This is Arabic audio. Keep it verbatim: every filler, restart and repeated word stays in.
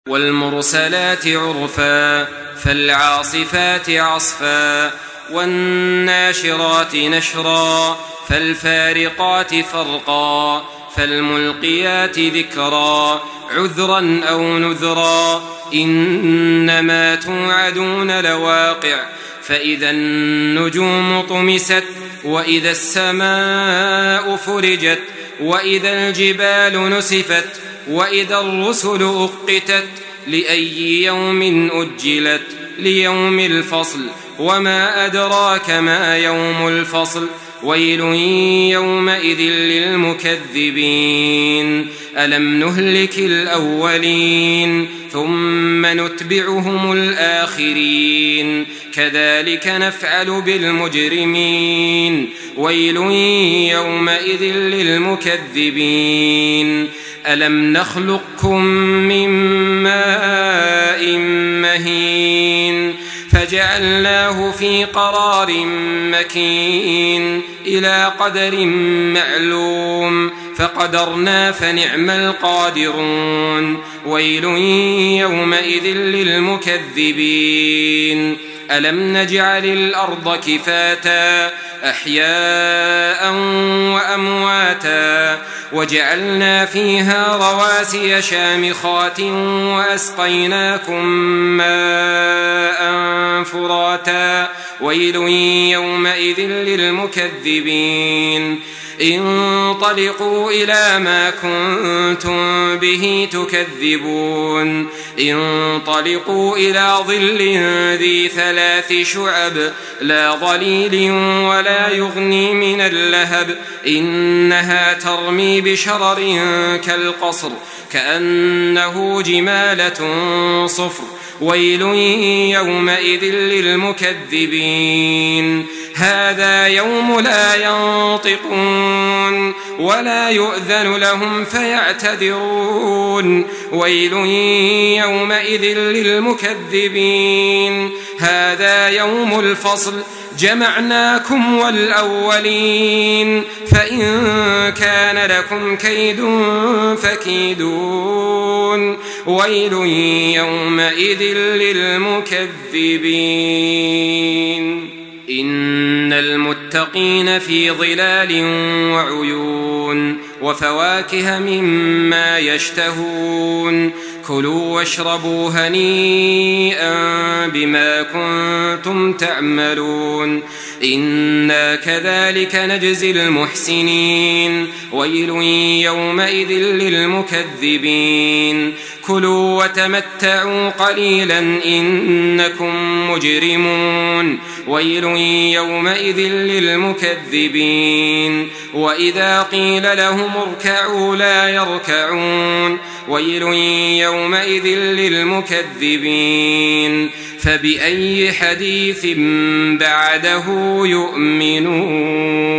والمرسلات عرفا فالعاصفات عصفا والناشرات نشرا فالفارقات فرقا فالملقيات ذكرا عذرا أو نذرا إنما توعدون لواقع فإذا النجوم طمست وإذا السماء فرجت وإذا الجبال نسفت وإذا الرسل أقتت لأي يوم أجلت ليوم الفصل وما أدراك ما يوم الفصل ويل يومئذ للمكذبين ألم نهلك الأولين ثم نتبعهم الآخرين كذلك نفعل بالمجرمين ويل يومئذ للمكذبين ألم نخلقكم من ماء مهين فجعلناه في قرار مكين إلى قدر معلوم فقدرنا فنعم القادرون ويل يومئذ للمكذبين ألم نجعل الأرض كفاتا أحياء وأمواتا وجعلنا فيها رواسي شامخات وأسقيناكم ماء فراتا ويل يومئذ للمكذبين انطلقوا إلى ما كنتم به تكذبون انطلقوا إلى ظل ذي ثلاث شعب لا ظليل ولا يغني من اللهب إنها ترمي بشرر كالقصر كأنه جمالة صفر ويل يومئذ للمكذبين هذا يوم لا ينطقون ولا يؤذن لهم فيعتذرون ويل يومئذ للمكذبين هذا يوم الفصل جمعناكم والأولين فإن كان لكم كيد فكيدون ويل يومئذ للمكذبين إن المتقين في ظلال وعيون وفواكه مما يشتهون كلوا واشربوا هنيئا بما كنتم تعملون إنا كذلك نجزي المحسنين ويل يومئذ للمكذبين كلوا وتمتعوا قليلا إنكم مجرمون ويل يومئذ للمكذبين وإذا قيل لهم اركعوا لا يركعون ويل يومئذ للمكذبين فبأي حديث بعده يؤمنون.